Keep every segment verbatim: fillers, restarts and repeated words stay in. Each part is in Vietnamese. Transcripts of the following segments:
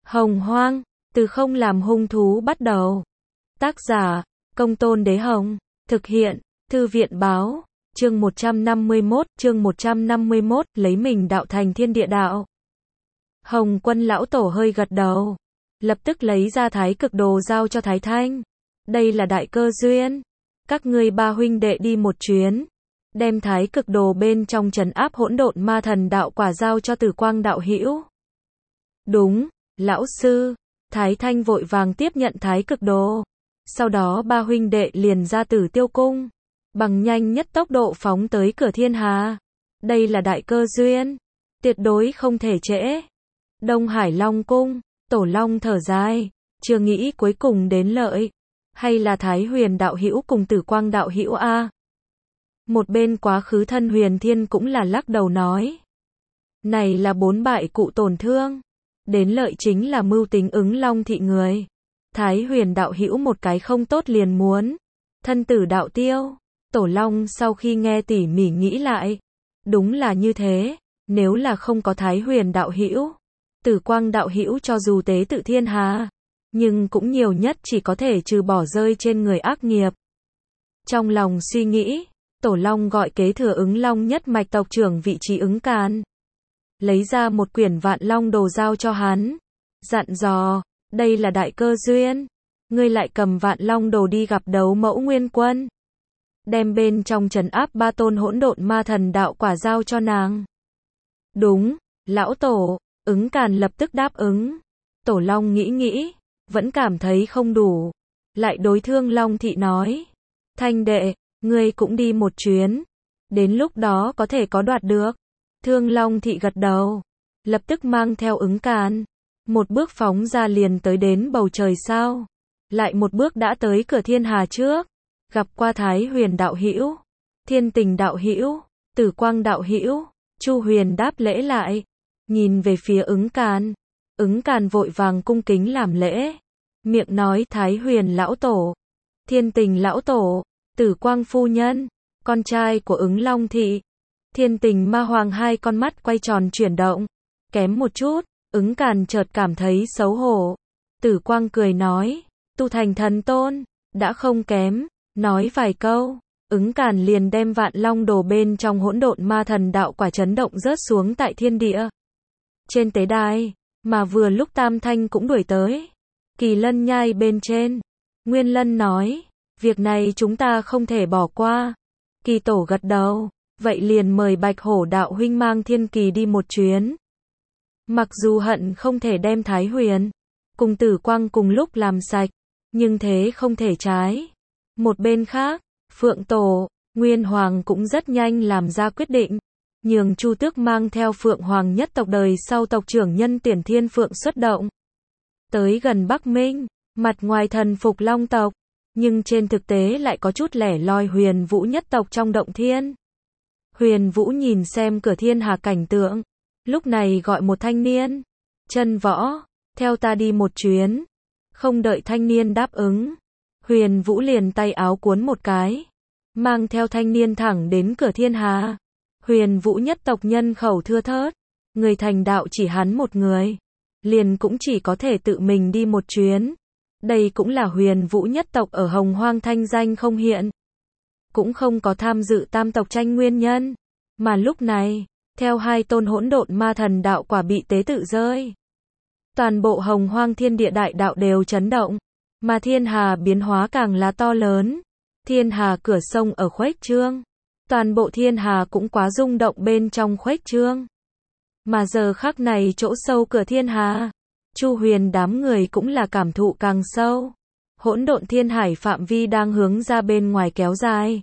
Hồng Hoang, từ không làm hung thú bắt đầu. Tác giả, Công Tôn Đế Hồng. Thực hiện, Thư viện Báo. Chương một trăm năm mươi mốt, chương một trăm năm mươi mốt, lấy mình đạo thành thiên địa đạo. Hồng Quân lão tổ hơi gật đầu, lập tức lấy ra Thái Cực Đồ giao cho Thái Thanh. Đây là đại cơ duyên, các ngươi ba huynh đệ đi một chuyến, đem Thái Cực Đồ bên trong trấn áp hỗn độn ma thần đạo quả giao cho Tử Quang đạo hữu. Đúng, lão sư. Thái Thanh vội vàng tiếp nhận Thái Cực Đồ. Sau đó ba huynh đệ liền ra Tử Tiêu Cung, bằng nhanh nhất tốc độ phóng tới cửa thiên hà. Đây là đại cơ duyên, tuyệt đối không thể trễ. Đông Hải Long Cung, Tổ Long thở dài, chưa nghĩ cuối cùng đến lợi. Hay là Thái Huyền đạo hữu cùng Tử Quang đạo hữu a? Một bên Quá Khứ Thân Huyền Thiên cũng là lắc đầu nói. Này là bốn bại cụ tổn thương. Đến lợi chính là mưu tính ứng Long thị người. Thái Huyền đạo hữu một cái không tốt liền muốn thân tử đạo tiêu. Tổ Long sau khi nghe tỉ mỉ nghĩ lại, đúng là như thế, nếu là không có Thái Huyền đạo hữu, Tử Quang đạo hữu cho dù tế tự thiên hà, nhưng cũng nhiều nhất chỉ có thể trừ bỏ rơi trên người ác nghiệp. Trong lòng suy nghĩ, Tổ Long gọi kế thừa ứng Long nhất mạch tộc trưởng vị trí ứng Càn, lấy ra một quyển Vạn Long Đồ giao cho hắn, dặn dò, đây là đại cơ duyên, ngươi lại cầm Vạn Long Đồ đi gặp Đấu Mẫu Nguyên Quân, đem bên trong trấn áp ba tôn hỗn độn ma thần đạo quả giao cho nàng. Đúng, lão tổ. Ứng Càn lập tức đáp ứng. Tổ Long nghĩ nghĩ, vẫn cảm thấy không đủ, lại đối Thương Long thị nói, Thanh đệ, ngươi cũng đi một chuyến, đến lúc đó có thể có đoạt được. Thương Long thị gật đầu, lập tức mang theo Ứng Càn, một bước phóng ra liền tới đến bầu trời sao, lại một bước đã tới cửa thiên hà trước, gặp qua Thái Huyền đạo hữu, Thiên Tình đạo hữu, Tử Quang đạo hữu. Chu Huyền đáp lễ lại, nhìn về phía Ứng Càn. Ứng Càn vội vàng cung kính làm lễ, miệng nói Thái Huyền lão tổ, Thiên Tình lão tổ, Tử Quang phu nhân, con trai của Ứng Long thị. Thiên Tình ma hoàng hai con mắt quay tròn chuyển động, kém một chút, Ứng Càn chợt cảm thấy xấu hổ. Tử Quang cười nói, tu thành thần tôn, đã không kém, nói vài câu, Ứng Càn liền đem Vạn Long Đồ bên trong hỗn độn ma thần đạo quả chấn động rớt xuống tại thiên địa. Trên tế đài, mà vừa lúc Tam Thanh cũng đuổi tới. Kỳ Lân nhai bên trên, Nguyên Lân nói, việc này chúng ta không thể bỏ qua. Kỳ Tổ gật đầu, vậy liền mời Bạch Hổ đạo huynh mang Thiên Kỳ đi một chuyến. Mặc dù hận không thể đem Thái Huyền cùng Tử Quang cùng lúc làm sạch, nhưng thế không thể trái. Một bên khác, Phượng Tổ, Nguyên Hoàng cũng rất nhanh làm ra quyết định, nhường Chu Tước mang theo Phượng Hoàng nhất tộc đời sau tộc trưởng Nhân Tuyển Thiên Phượng xuất động. Tới gần Bắc Minh, mặt ngoài thần phục Long tộc, nhưng trên thực tế lại có chút lẻ loi Huyền Vũ nhất tộc trong động thiên. Huyền Vũ nhìn xem cửa thiên hà cảnh tượng, lúc này gọi một thanh niên, Chân Võ, theo ta đi một chuyến. Không đợi thanh niên đáp ứng, Huyền Vũ liền tay áo cuốn một cái, mang theo thanh niên thẳng đến cửa thiên hà. Huyền Vũ nhất tộc nhân khẩu thưa thớt, người thành đạo chỉ hắn một người, liền cũng chỉ có thể tự mình đi một chuyến. Đây cũng là Huyền Vũ nhất tộc ở Hồng Hoang thanh danh không hiện, cũng không có tham dự tam tộc tranh nguyên nhân. Mà lúc này, theo hai tôn hỗn độn ma thần đạo quả bị tế tự rơi, toàn bộ Hồng Hoang thiên địa đại đạo đều chấn động, mà thiên hà biến hóa càng là to lớn. Thiên hà cửa sông ở khuếch trương, toàn bộ thiên hà cũng quá rung động bên trong khuếch trương. Mà giờ khắc này chỗ sâu cửa thiên hà, Chu Huyền đám người cũng là cảm thụ càng sâu. Hỗn độn thiên hải phạm vi đang hướng ra bên ngoài kéo dài,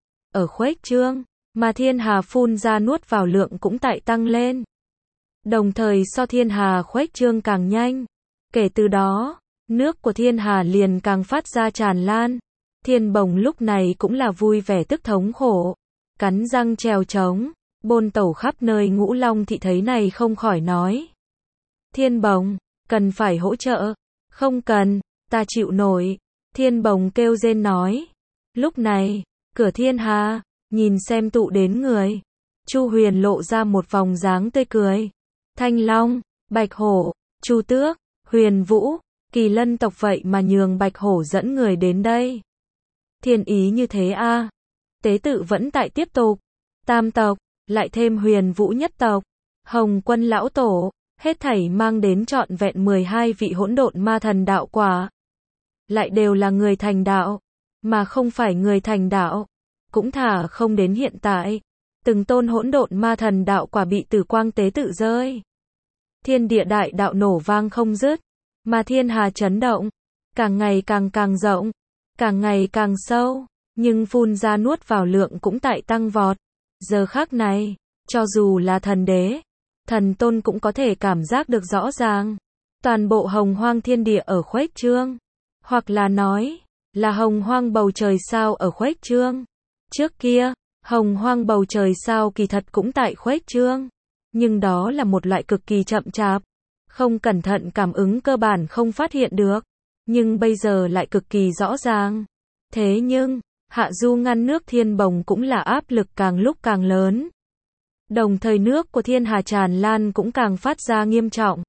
ở khuếch trương, mà thiên hà phun ra nuốt vào lượng cũng tại tăng lên. Đồng thời so thiên hà khuếch trương càng nhanh, kể từ đó, nước của thiên hà liền càng phát ra tràn lan. Thiên Bồng lúc này cũng là vui vẻ tức thống khổ, cắn răng trèo trống, bôn tẩu khắp nơi. Ngũ Long thị thấy này không khỏi nói, Thiên Bồng, cần phải hỗ trợ. Không cần, ta chịu nổi. Thiên Bồng kêu rên nói. Lúc này, cửa thiên hà, nhìn xem tụ đến người, Chu Huyền lộ ra một vòng dáng tươi cười. Thanh Long, Bạch Hổ, Chu Tước, Huyền Vũ, Kỳ Lân tộc vậy mà nhường Bạch Hổ dẫn người đến đây. Thiên ý như thế a. À. Tế tự vẫn tại tiếp tục. Tam tộc, lại thêm Huyền Vũ nhất tộc, Hồng Quân lão tổ, hết thảy mang đến trọn vẹn mười hai vị hỗn độn ma thần đạo quả. Lại đều là người thành đạo, mà không phải người thành đạo, cũng thả không đến hiện tại. Từng tôn hỗn độn ma thần đạo quả bị tử quang tế tự rơi. Thiên địa đại đạo nổ vang không dứt, mà thiên hà chấn động, càng ngày càng càng rộng, càng ngày càng sâu, nhưng phun ra nuốt vào lượng cũng tại tăng vọt. Giờ khắc này, cho dù là thần đế, thần tôn cũng có thể cảm giác được rõ ràng. Toàn bộ hồng hoang thiên địa ở khuếch trương, hoặc là nói, là hồng hoang bầu trời sao ở khuếch trương. Trước kia, hồng hoang bầu trời sao kỳ thật cũng tại khuếch trương, nhưng đó là một loại cực kỳ chậm chạp, không cẩn thận cảm ứng cơ bản không phát hiện được, nhưng bây giờ lại cực kỳ rõ ràng. Thế nhưng, hạ du ngăn nước thiên bồng cũng là áp lực càng lúc càng lớn. Đồng thời nước của thiên hà tràn lan cũng càng phát ra nghiêm trọng.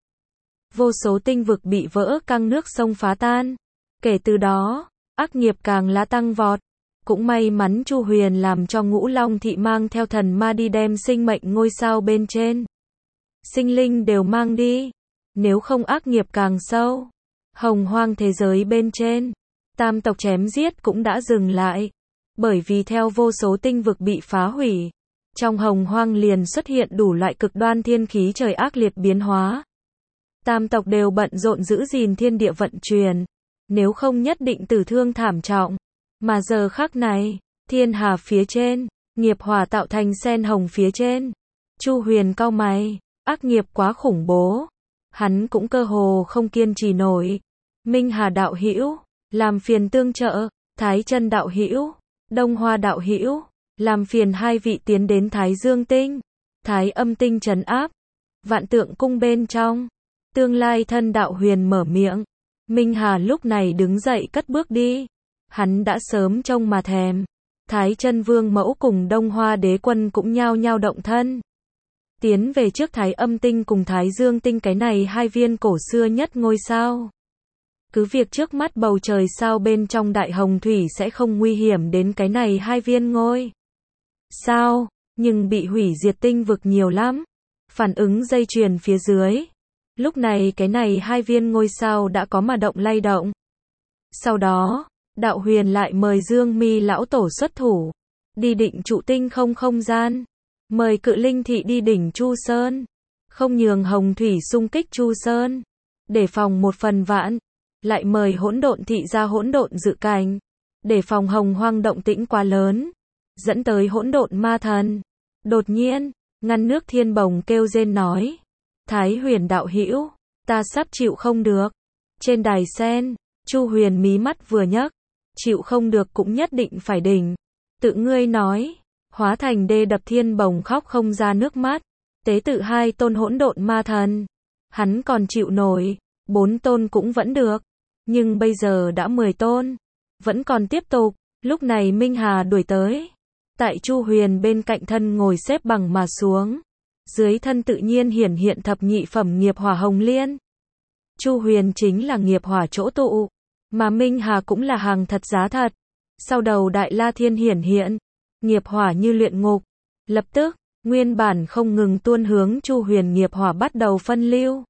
Vô số tinh vực bị vỡ căng nước sông phá tan. Kể từ đó, ác nghiệp càng lá tăng vọt. Cũng may mắn Chu Huyền làm cho Ngũ Long thị mang theo thần ma đi đem sinh mệnh ngôi sao bên trên. Sinh linh đều mang đi. Nếu không ác nghiệp càng sâu. Hồng hoang thế giới bên trên, tam tộc chém giết cũng đã dừng lại. Bởi vì theo vô số tinh vực bị phá hủy, trong hồng hoang liền xuất hiện đủ loại cực đoan thiên khí trời ác liệt biến hóa. Tam tộc đều bận rộn giữ gìn thiên địa vận chuyển, nếu không nhất định tử thương thảm trọng. Mà giờ khắc này, thiên hà phía trên, nghiệp hỏa tạo thành sen hồng phía trên. Chu Huyền cau mày, ác nghiệp quá khủng bố. Hắn cũng cơ hồ không kiên trì nổi. Minh Hà đạo hữu, làm phiền tương trợ. Thái Chân đạo hữu, Đông Hoa đạo hữu, làm phiền hai vị tiến đến Thái Dương tinh, Thái Âm tinh trấn áp. Vạn Tượng cung bên trong, tương lai thân đạo Huyền mở miệng. Minh Hà lúc này đứng dậy cất bước đi. Hắn đã sớm trông mà thèm. Thái Chân Vương mẫu cùng Đông Hoa đế quân cũng nhao nhao động thân. Tiến về trước Thái Âm tinh cùng Thái Dương tinh, cái này hai viên cổ xưa nhất ngôi sao. Cứ việc trước mắt bầu trời sao bên trong đại hồng thủy sẽ không nguy hiểm đến cái này hai viên ngôi sao, nhưng bị hủy diệt tinh vực nhiều lắm. Phản ứng dây chuyền phía dưới. Lúc này cái này hai viên ngôi sao đã có mà động lay động. Sau đó, đạo Huyền lại mời Dương Mi lão tổ xuất thủ, đi định trụ tinh không không gian. Mời Cự Linh thị đi đỉnh Chu Sơn, không nhường hồng thủy xung kích Chu Sơn, để phòng một phần vạn. Lại mời hỗn độn thị ra hỗn độn dự cảnh, để phòng hồng hoang động tĩnh quá lớn, dẫn tới hỗn độn ma thần. Đột nhiên, ngăn nước thiên bồng kêu rên nói, Thái Huyền đạo hữu, ta sắp chịu không được. Trên đài sen, Chu Huyền mí mắt vừa nhấc, chịu không được cũng nhất định phải đỉnh. Tự ngươi nói, hóa thành đê đập thiên bồng khóc không ra nước mắt. Tế tự hai tôn hỗn độn ma thần, hắn còn chịu nổi, bốn tôn cũng vẫn được. Nhưng bây giờ đã mười tôn, vẫn còn tiếp tục. Lúc này Minh Hà đuổi tới, tại Chu Huyền bên cạnh thân ngồi xếp bằng mà xuống. Dưới thân tự nhiên hiển hiện thập nhị phẩm nghiệp hỏa hồng liên. Chu Huyền chính là nghiệp hỏa chỗ tụ, mà Minh Hà cũng là hàng thật giá thật. Sau đầu Đại La Thiên hiển hiện, nghiệp hỏa như luyện ngục. Lập tức, nguyên bản không ngừng tuôn hướng Chu Huyền nghiệp hỏa bắt đầu phân lưu.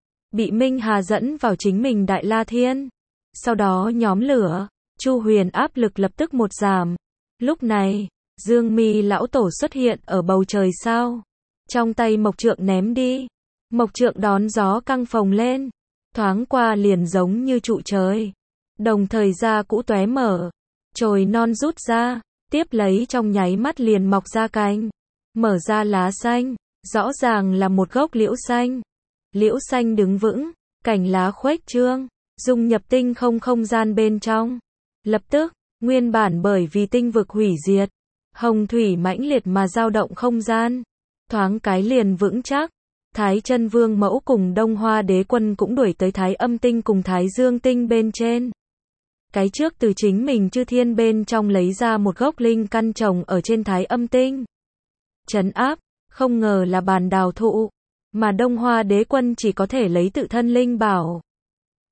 Bị Minh Hà dẫn vào chính mình Đại La Thiên. Sau đó nhóm lửa, Chu Huyền áp lực lập tức một giảm. Lúc này, Dương Mi lão tổ xuất hiện ở bầu trời sao. Trong tay mộc trượng ném đi. Mộc trượng đón gió căng phồng lên. Thoáng qua liền giống như trụ trời. Đồng thời da cũ tóe mở. Chồi non rút ra. Tiếp lấy trong nháy mắt liền mọc ra cành. Mở ra lá xanh. Rõ ràng là một gốc liễu xanh. Liễu xanh đứng vững, cành lá khuếch trương, dung nhập tinh không không gian bên trong. Lập tức, nguyên bản bởi vì tinh vực hủy diệt, hồng thủy mãnh liệt mà dao động không gian, thoáng cái liền vững chắc. Thái Chân Vương mẫu cùng Đông Hoa đế quân cũng đuổi tới Thái Âm tinh cùng Thái Dương tinh bên trên. Cái trước từ chính mình chư thiên bên trong lấy ra một gốc linh căn trồng ở trên Thái Âm tinh. Trấn áp, không ngờ là bàn đào thụ. Mà Đông Hoa đế quân chỉ có thể lấy tự thân linh bảo,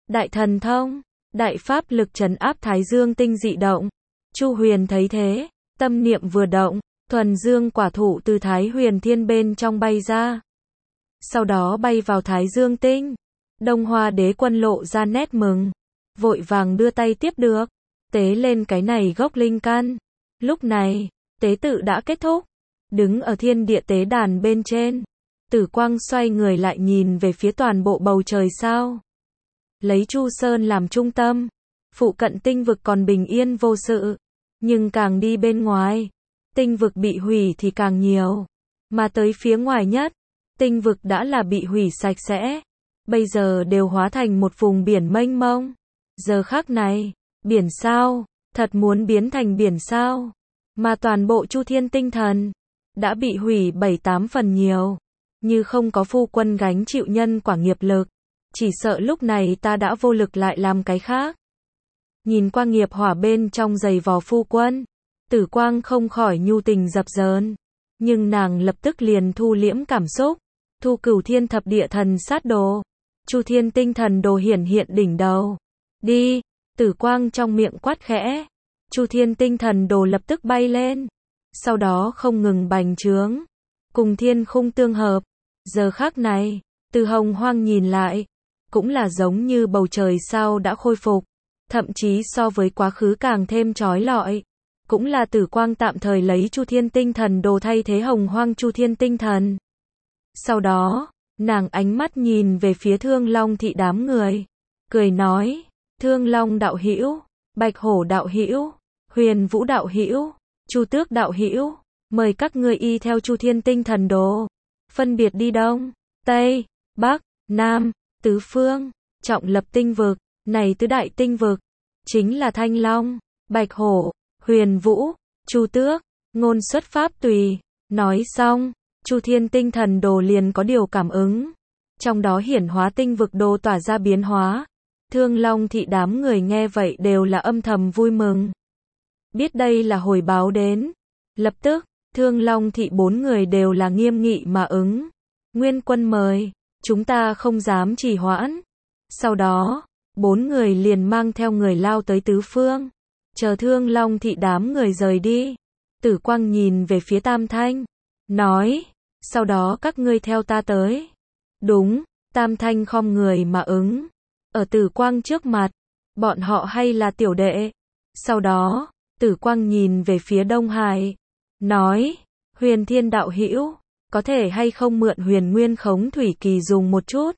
đại thần thông, đại pháp lực trấn áp Thái Dương tinh dị động. Chu Huyền thấy thế, tâm niệm vừa động, thuần dương quả thụ từ Thái Huyền Thiên bên trong bay ra. Sau đó bay vào Thái Dương tinh. Đông Hoa Đế Quân lộ ra nét mừng, vội vàng đưa tay tiếp được, tế lên cái này gốc linh căn. Lúc này, tế tự đã kết thúc, đứng ở thiên địa tế đàn bên trên, Tử Quang xoay người lại nhìn về phía toàn bộ bầu trời sao. Lấy Chu Sơn làm trung tâm, phụ cận tinh vực còn bình yên vô sự, nhưng càng đi bên ngoài, tinh vực bị hủy thì càng nhiều, mà tới phía ngoài nhất, tinh vực đã là bị hủy sạch sẽ, bây giờ đều hóa thành một vùng biển mênh mông. Giờ khắc này, biển sao, thật muốn biến thành biển sao, mà toàn bộ Chu Thiên tinh thần đã bị hủy bảy tám phần nhiều, như không có phu quân gánh chịu nhân quả nghiệp lực, chỉ sợ lúc này ta đã vô lực lại làm cái khác. Nhìn qua nghiệp hỏa bên trong giày vò phu quân, Tử Quang không khỏi nhu tình dập dờn, nhưng nàng lập tức liền thu liễm cảm xúc, thu Cửu Thiên thập địa thần sát đồ, Chu Thiên tinh thần đồ hiển hiện đỉnh đầu. Đi, Tử Quang trong miệng quát khẽ, Chu Thiên tinh thần đồ lập tức bay lên, sau đó không ngừng bành trướng, cùng thiên khung tương hợp. Giờ khắc này, từ Hồng Hoang nhìn lại, cũng là giống như bầu trời sao đã khôi phục, thậm chí so với quá khứ càng thêm chói lọi. Cũng là Tử Quang tạm thời lấy Chu Thiên tinh thần đồ thay thế Hồng Hoang Chu Thiên tinh thần. Sau đó, nàng ánh mắt nhìn về phía Thương Long thị đám người, cười nói, Thương Long đạo hữu, Bạch Hổ đạo hữu, Huyền Vũ đạo hữu, Chu Tước đạo hữu, mời các ngươi y theo Chu Thiên tinh thần đồ, phân biệt đi đông, tây, bắc, nam, tứ phương, trọng lập tinh vực. Này tứ đại tinh vực chính là Thanh Long, Bạch Hổ, Huyền Vũ, Chu Tước. Ngôn xuất pháp tùy. Nói xong, Chu Thiên tinh thần đồ liền có điều cảm ứng, trong đó hiển hóa tinh vực đồ tỏa ra biến hóa. Thương Long thị đám người nghe vậy đều là âm thầm vui mừng, biết đây là hồi báo đến. Lập tức, Thương Long thị bốn người đều là nghiêm nghị mà ứng. Nguyên quân mời, chúng ta không dám trì hoãn. Sau đó, bốn người liền mang theo người lao tới tứ phương, chờ Thương Long thị đám người rời đi. Tử Quang nhìn về phía Tam Thanh, nói, sau đó các ngươi theo ta tới. Đúng, Tam Thanh khom người mà ứng. Ở Tử Quang trước mặt, bọn họ hay là tiểu đệ. Sau đó, Tử Quang nhìn về phía Đông Hải, nói, Huyền Thiên đạo hữu, có thể hay không mượn Huyền Nguyên Khống Thủy Kỳ dùng một chút?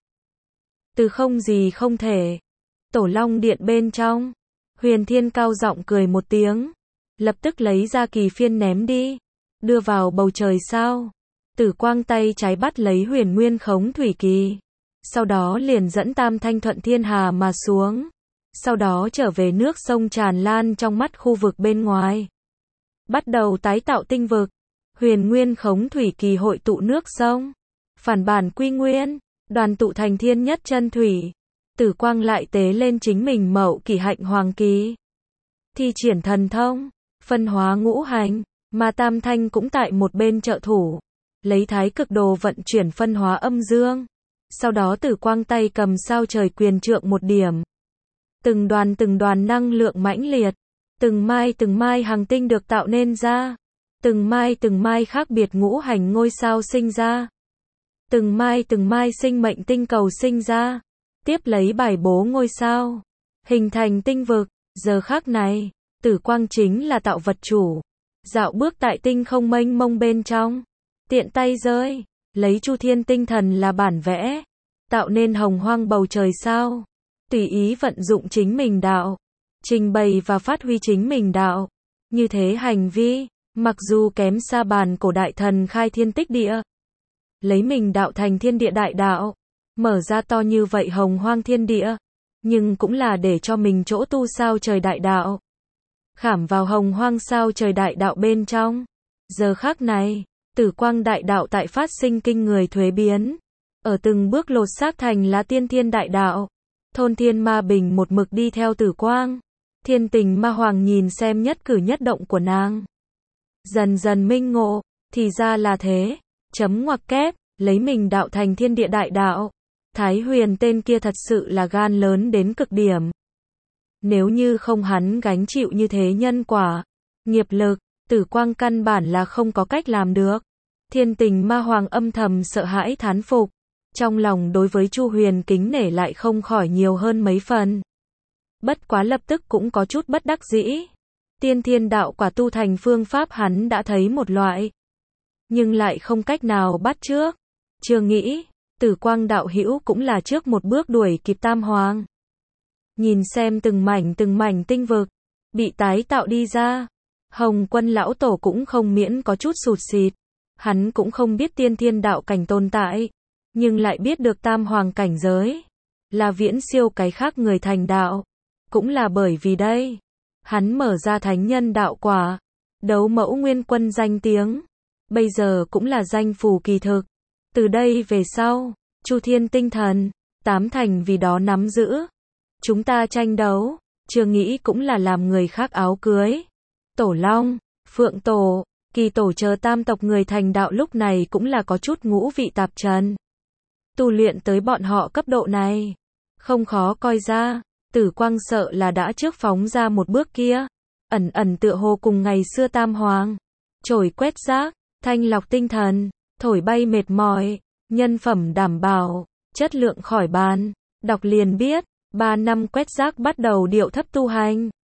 Từ không gì không thể. Tổ Long Điện bên trong, Huyền Thiên cao giọng cười một tiếng, lập tức lấy ra kỳ phiên ném đi, đưa vào bầu trời sao. Tử Quang tay trái bắt lấy Huyền Nguyên Khống Thủy Kỳ, sau đó liền dẫn Tam Thanh thuận thiên hà mà xuống, sau đó trở về nước sông tràn lan trong mắt khu vực bên ngoài, bắt đầu tái tạo tinh vực. Huyền Nguyên Khống Thủy Kỳ hội tụ nước sông, phản bản quy nguyên, đoàn tụ thành thiên nhất chân thủy. Tử Quang lại tế lên chính mình Mậu Kỷ Hạnh Hoàng Kỳ, thi triển thần thông, phân hóa ngũ hành, mà Tam Thanh cũng tại một bên trợ thủ, lấy Thái Cực Đồ vận chuyển phân hóa âm dương. Sau đó Tử Quang tay cầm sao trời quyền trượng một điểm, từng đoàn từng đoàn năng lượng mãnh liệt, từng mai từng mai hành tinh được tạo nên ra, từng mai từng mai khác biệt ngũ hành ngôi sao sinh ra, từng mai từng mai sinh mệnh tinh cầu sinh ra, tiếp lấy bài bố ngôi sao, hình thành tinh vực. Giờ khắc này, Tử Quang chính là tạo vật chủ, dạo bước tại tinh không mênh mông bên trong, tiện tay rơi, lấy Chu Thiên tinh thần là bản vẽ, tạo nên hồng hoang bầu trời sao, tùy ý vận dụng chính mình đạo, trình bày và phát huy chính mình đạo. Như thế hành vi, mặc dù kém xa bàn cổ đại thần khai thiên tích địa, lấy mình đạo thành thiên địa đại đạo, mở ra to như vậy hồng hoang thiên địa, nhưng cũng là để cho mình chỗ tu sao trời đại đạo, khảm vào hồng hoang sao trời đại đạo bên trong. Giờ khắc này, Tử Quang đại đạo tại phát sinh kinh người thuế biến, ở từng bước lột xác thành là tiên thiên đại đạo. Thôn Thiên Ma Bình một mực đi theo Tử Quang, Thiên Tình Ma Hoàng nhìn xem nhất cử nhất động của nàng, dần dần minh ngộ, thì ra là thế, chấm ngoặc kép, lấy mình đạo thành thiên địa đại đạo, Thái Huyền tên kia thật sự là gan lớn đến cực điểm. Nếu như không hắn gánh chịu như thế nhân quả, nghiệp lực, Tử Quang căn bản là không có cách làm được. Thiên Tình Ma Hoàng âm thầm sợ hãi thán phục, trong lòng đối với Chu Huyền kính nể lại không khỏi nhiều hơn mấy phần. Bất quá lập tức cũng có chút bất đắc dĩ. Tiên Thiên đạo quả tu thành phương pháp hắn đã thấy một loại, nhưng lại không cách nào bắt chước. Chưa nghĩ, Tử Quang đạo hữu cũng là trước một bước đuổi kịp Tam Hoàng. Nhìn xem từng mảnh từng mảnh tinh vực bị tái tạo đi ra, Hồng Quân lão tổ cũng không miễn có chút sụt sịt. Hắn cũng không biết tiên thiên đạo cảnh tồn tại, nhưng lại biết được Tam Hoàng cảnh giới là viễn siêu cái khác người thành đạo. Cũng là bởi vì đây, hắn mở ra thánh nhân đạo quả, đấu mẫu nguyên quân danh tiếng, bây giờ cũng là danh phù kỳ thực. Từ đây về sau, Chu Thiên tinh thần, tám thành vì đó nắm giữ. Chúng ta tranh đấu, chưa nghĩ cũng là làm người khác áo cưới. Tổ Long, Phượng Tổ, Kỳ Tổ chờ tam tộc người thành đạo lúc này cũng là có chút ngũ vị tạp trần. Tu luyện tới bọn họ cấp độ này, không khó coi ra, Tử Quang sợ là đã trước phóng ra một bước kia, ẩn ẩn tựa hồ cùng ngày xưa Tam Hoàng, trổi quét rác, thanh lọc tinh thần, thổi bay mệt mỏi, nhân phẩm đảm bảo, chất lượng khỏi bàn, đọc liền biết, ba năm quét rác bắt đầu điệu thấp tu hành.